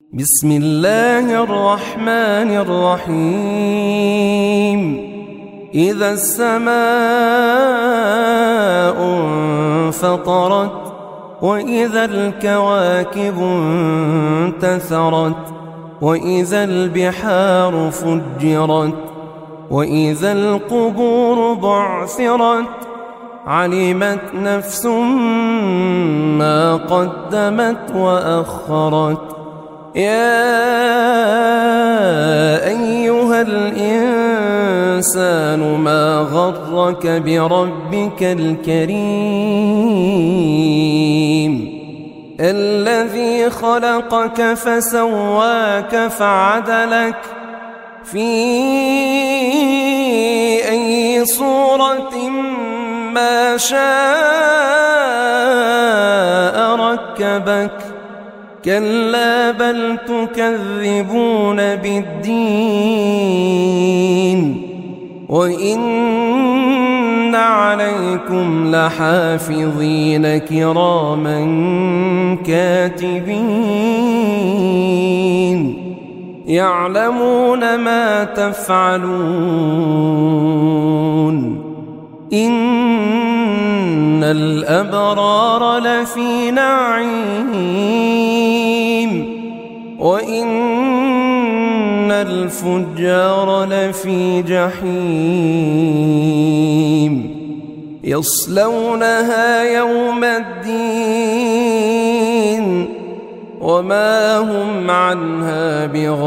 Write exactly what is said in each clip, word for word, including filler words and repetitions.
بسم الله الرحمن الرحيم إذا السماء انفطرت وإذا الكواكب انتثرت وإذا البحار فجرت وإذا القبور بعثرت علمت نفس ما قدمت وأخرت يا أيها الإنسان ما غرك بربك الكريم الذي خلقك فسواك فعدلك في أي صورة ما شاء ركبك كلا بل تكذبون بالدين وإن عليكم لحافظين كراما كاتبين يعلمون ما تفعلون إن الأبرار لفي نعيم وإن الفجار لفي جحيم يصلونها يوم الدين وما هم عنها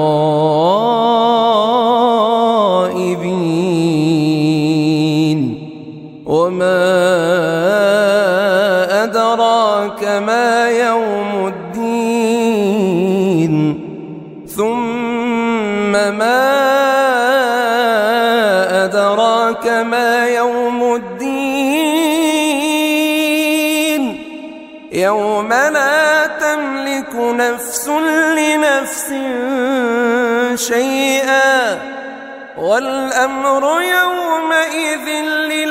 بغائبين وما أدراك ما يوم الدين ثم ما أدراك ما يوم الدين يوم لا تملك نفس لنفس شيئا والأمر يومئذ